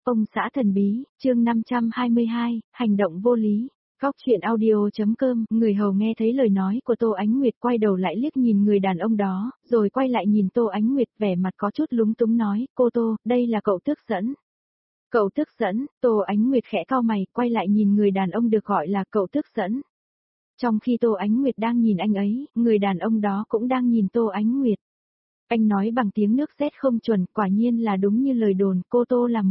Ông xã thần bí, chương 522, hành động vô lý. Góc chuyện audio.com, người hầu nghe thấy lời nói của Tô Ánh Nguyệt quay đầu lại liếc nhìn người đàn ông đó, rồi quay lại nhìn Tô Ánh Nguyệt vẻ mặt có chút lúng túng nói, cô Tô, đây là cậu tước dẫn. Cậu tước dẫn, Tô Ánh Nguyệt khẽ cau mày, quay lại nhìn người đàn ông được gọi là cậu tước dẫn. Trong khi Tô Ánh Nguyệt đang nhìn anh ấy, người đàn ông đó cũng đang nhìn Tô Ánh Nguyệt. Anh nói bằng tiếng nước sét không chuẩn, quả nhiên là đúng như lời đồn, cô Tô là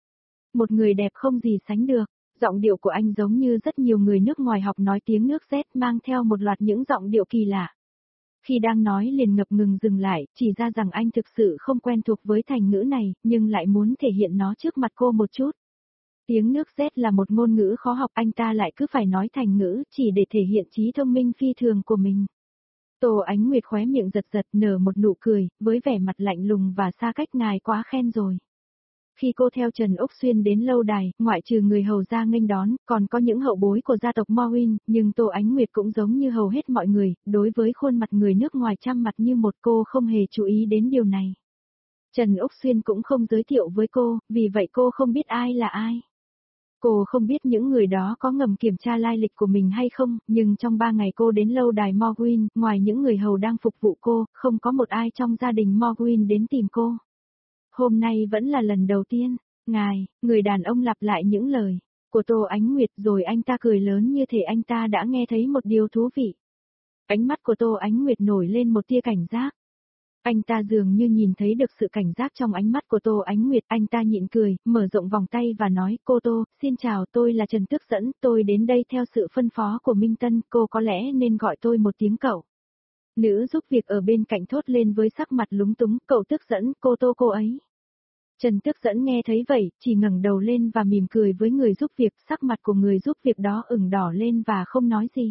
một người đẹp không gì sánh được. Giọng điệu của anh giống như rất nhiều người nước ngoài học nói tiếng nước sét mang theo một loạt những giọng điệu kỳ lạ. Khi đang nói liền ngập ngừng dừng lại, chỉ ra rằng anh thực sự không quen thuộc với thành ngữ này, nhưng lại muốn thể hiện nó trước mặt cô một chút. Tiếng nước sét là một ngôn ngữ khó học, anh ta lại cứ phải nói thành ngữ chỉ để thể hiện trí thông minh phi thường của mình. Tô Ánh Nguyệt khóe miệng giật giật nở một nụ cười, với vẻ mặt lạnh lùng và xa cách ngài quá khen rồi. Khi cô theo Trần Úc Xuyên đến lâu đài, ngoại trừ người hầu ra nghênh đón, còn có những hậu bối của gia tộc Mohin, nhưng Tô Ánh Nguyệt cũng giống như hầu hết mọi người, đối với khuôn mặt người nước ngoài trăm mặt như một cô không hề chú ý đến điều này. Trần Úc Xuyên cũng không giới thiệu với cô, vì vậy cô không biết ai là ai. Cô không biết những người đó có ngầm kiểm tra lai lịch của mình hay không, nhưng trong 3 ngày cô đến lâu đài Morwin, ngoài những người hầu đang phục vụ cô, không có một ai trong gia đình Morwin đến tìm cô. Hôm nay vẫn là lần đầu tiên, ngài, người đàn ông lặp lại những lời của Tô Ánh Nguyệt rồi anh ta cười lớn như thể anh ta đã nghe thấy một điều thú vị. Ánh mắt của Tô Ánh Nguyệt nổi lên một tia cảnh giác. Anh ta dường như nhìn thấy được sự cảnh giác trong ánh mắt của Tô Ánh Nguyệt, anh ta nhịn cười, mở rộng vòng tay và nói, cô Tô, xin chào, tôi là Trần Tước Dẫn, tôi đến đây theo sự phân phó của Minh Tân, cô có lẽ nên gọi tôi một tiếng cậu. Nữ giúp việc ở bên cạnh thốt lên với sắc mặt lúng túng, cậu Tước Dẫn, cô Tô cô ấy. Trần Tước Dẫn nghe thấy vậy, chỉ ngẩng đầu lên và mỉm cười với người giúp việc, sắc mặt của người giúp việc đó ửng đỏ lên và không nói gì.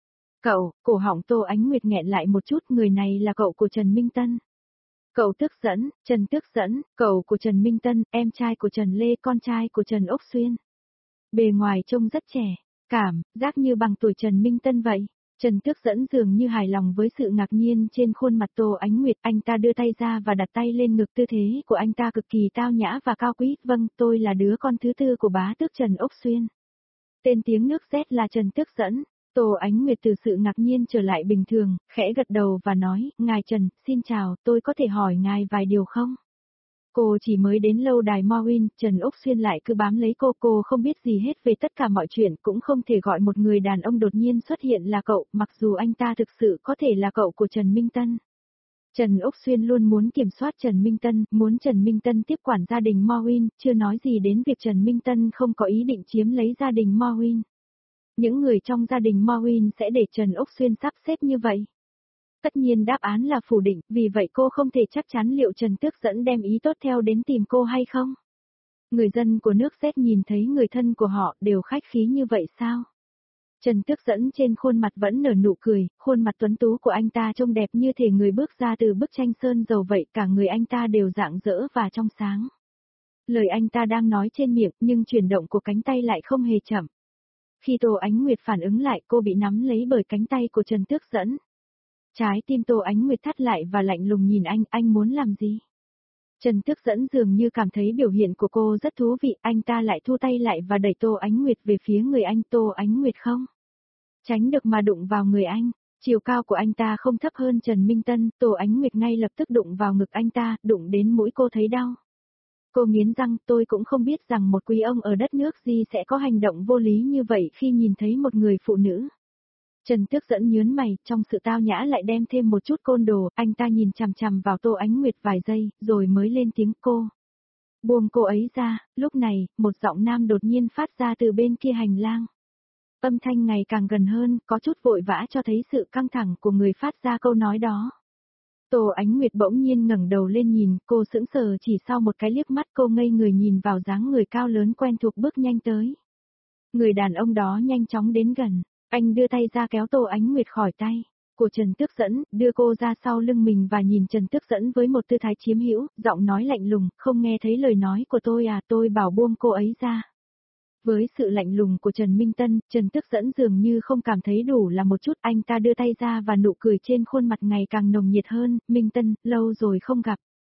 Cậu, cổ họng Tô Ánh Nguyệt nghẹn lại một chút, người này là cậu của Trần Minh Tân. Cậu Tước Dẫn, Trần Tước Dẫn, cậu của Trần Minh Tân, em trai của Trần Lê, con trai của Trần Úc Xuyên. Bề ngoài trông rất trẻ, cảm giác như bằng tuổi Trần Minh Tân vậy. Trần Tước Dẫn dường như hài lòng với sự ngạc nhiên trên khuôn mặt Tô Ánh Nguyệt, anh ta đưa tay ra và đặt tay lên ngực, tư thế của anh ta cực kỳ tao nhã và cao quý, vâng, tôi là đứa con thứ tư của bá tước Trần Úc Xuyên. Tên tiếng nước sét là Trần Tước Dẫn. Tô Ánh Nguyệt từ sự ngạc nhiên trở lại bình thường, khẽ gật đầu và nói, ngài Trần, xin chào, tôi có thể hỏi ngài vài điều không? Cô chỉ mới đến lâu đài Morwin, Trần Úc Xuyên lại cứ bám lấy cô không biết gì hết về tất cả mọi chuyện, cũng không thể gọi một người đàn ông đột nhiên xuất hiện là cậu, mặc dù anh ta thực sự có thể là cậu của Trần Minh Tân. Trần Úc Xuyên luôn muốn kiểm soát Trần Minh Tân, muốn Trần Minh Tân tiếp quản gia đình Morwin, chưa nói gì đến việc Trần Minh Tân không có ý định chiếm lấy gia đình Morwin. Những người trong gia đình Morwin sẽ để Trần Úc Xuyên sắp xếp như vậy. Tất nhiên đáp án là phủ định, vì vậy cô không thể chắc chắn liệu Trần Tước Dẫn đem ý tốt theo đến tìm cô hay không. Người dân của nước Séc nhìn thấy người thân của họ đều khách khí như vậy sao? Trần Tước Dẫn trên khuôn mặt vẫn nở nụ cười, khuôn mặt tuấn tú của anh ta trông đẹp như thể người bước ra từ bức tranh sơn dầu vậy, cả người anh ta đều rạng rỡ và trong sáng. Lời anh ta đang nói trên miệng nhưng chuyển động của cánh tay lại không hề chậm. Khi Tô Ánh Nguyệt phản ứng lại, cô bị nắm lấy bởi cánh tay của Trần Tước Dẫn. Trái tim Tô Ánh Nguyệt thắt lại và lạnh lùng nhìn anh muốn làm gì? Trần Tước Dẫn dường như cảm thấy biểu hiện của cô rất thú vị, anh ta lại thu tay lại và đẩy Tô Ánh Nguyệt về phía người anh. Tô Ánh Nguyệt không tránh được mà đụng vào người anh. Chiều cao của anh ta không thấp hơn Trần Minh Tân, Tô Ánh Nguyệt ngay lập tức đụng vào ngực anh ta, đụng đến mũi cô thấy đau. Cô nghiến răng, tôi cũng không biết rằng một quý ông ở đất nước gì sẽ có hành động vô lý như vậy khi nhìn thấy một người phụ nữ. Trần Tước Dẫn nhướng mày, trong sự tao nhã lại đem thêm một chút côn đồ, anh ta nhìn chằm chằm vào Tô Ánh Nguyệt vài giây, rồi mới lên tiếng, cô. Buông cô ấy ra, lúc này, một giọng nam đột nhiên phát ra từ bên kia hành lang. Âm thanh ngày càng gần hơn, có chút vội vã cho thấy sự căng thẳng của người phát ra câu nói đó. Tô Ánh Nguyệt bỗng nhiên ngẩng đầu lên nhìn, cô sững sờ, chỉ sau một cái liếc mắt cô ngây người nhìn vào dáng người cao lớn quen thuộc bước nhanh tới. Người đàn ông đó nhanh chóng đến gần. Anh đưa tay ra kéo Tô Ánh Nguyệt khỏi tay của Trần Tước Dẫn, đưa cô ra sau lưng mình và nhìn Trần Tước Dẫn với một tư thái chiếm hữu, giọng nói lạnh lùng, không nghe thấy lời nói của tôi à, tôi bảo buông cô ấy ra. Với sự lạnh lùng của Trần Minh Tân, Trần Tước Dẫn dường như không cảm thấy đủ là một chút, anh ta đưa tay ra và nụ cười trên khuôn mặt ngày càng nồng nhiệt hơn, Minh Tân, lâu rồi không gặp.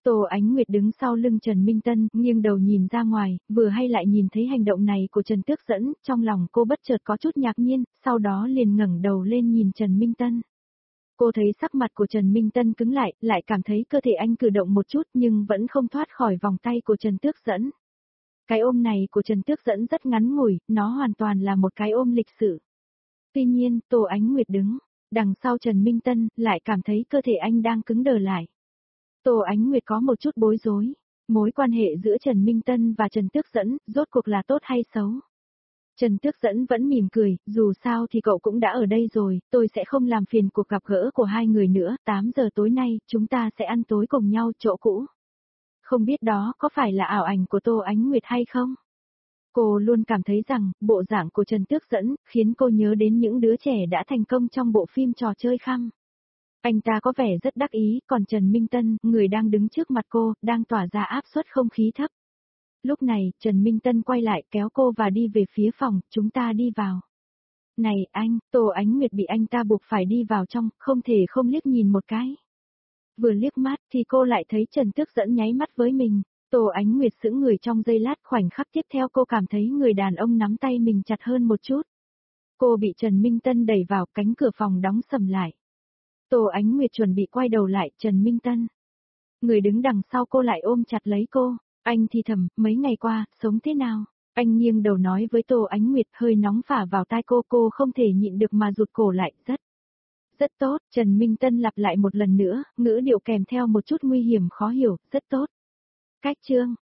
Tô Ánh Nguyệt đứng sau lưng Trần Minh Tân, nghiêng đầu nhìn ra ngoài, vừa hay lại nhìn thấy hành động này của Trần Tước Dẫn, trong lòng cô bất chợt có chút ngạc nhiên, sau đó liền ngẩng đầu lên nhìn Trần Minh Tân. Cô thấy sắc mặt của Trần Minh Tân cứng lại cảm thấy cơ thể anh cử động một chút nhưng vẫn không thoát khỏi vòng tay của Trần Tước Dẫn. Cái ôm này của Trần Tước Dẫn rất ngắn ngủi, nó hoàn toàn là một cái ôm lịch sự. Tuy nhiên, Tô Ánh Nguyệt đứng đằng sau Trần Minh Tân, lại cảm thấy cơ thể anh đang cứng đờ lại. Tô Ánh Nguyệt có một chút bối rối, mối quan hệ giữa Trần Minh Tân và Trần Tước Dẫn, rốt cuộc là tốt hay xấu? Trần Tước Dẫn vẫn mỉm cười, dù sao thì cậu cũng đã ở đây rồi, tôi sẽ không làm phiền cuộc gặp gỡ của hai người nữa, 8 giờ tối nay, chúng ta sẽ ăn tối cùng nhau chỗ cũ. Không biết đó có phải là ảo ảnh của Tô Ánh Nguyệt hay không? Cô luôn cảm thấy rằng, bộ dạng của Trần Tước Dẫn, khiến cô nhớ đến những đứa trẻ đã thành công trong bộ phim trò chơi khăm. Anh ta có vẻ rất đắc ý, còn Trần Minh Tân, người đang đứng trước mặt cô, đang tỏa ra áp suất không khí thấp. Lúc này, Trần Minh Tân quay lại kéo cô và đi về phía phòng, chúng ta đi vào. Này anh, Tô Ánh Nguyệt bị anh ta buộc phải đi vào trong, không thể không liếc nhìn một cái. Vừa liếc mắt thì cô lại thấy Trần Tước Dẫn nháy mắt với mình. Tô Ánh Nguyệt sững người trong giây lát, khoảnh khắc tiếp theo cô cảm thấy người đàn ông nắm tay mình chặt hơn một chút. Cô bị Trần Minh Tân đẩy vào, cánh cửa phòng đóng sầm lại. Tô Ánh Nguyệt chuẩn bị quay đầu lại, Trần Minh Tân. Người đứng đằng sau cô lại ôm chặt lấy cô. Anh thì thầm, mấy ngày qua, sống thế nào? Anh nghiêng đầu nói với Tô Ánh Nguyệt, hơi nóng phả vào tai cô không thể nhịn được mà rụt cổ lại, rất tốt, Trần Minh Tân lặp lại một lần nữa, ngữ điệu kèm theo một chút nguy hiểm khó hiểu, rất tốt. Cách chương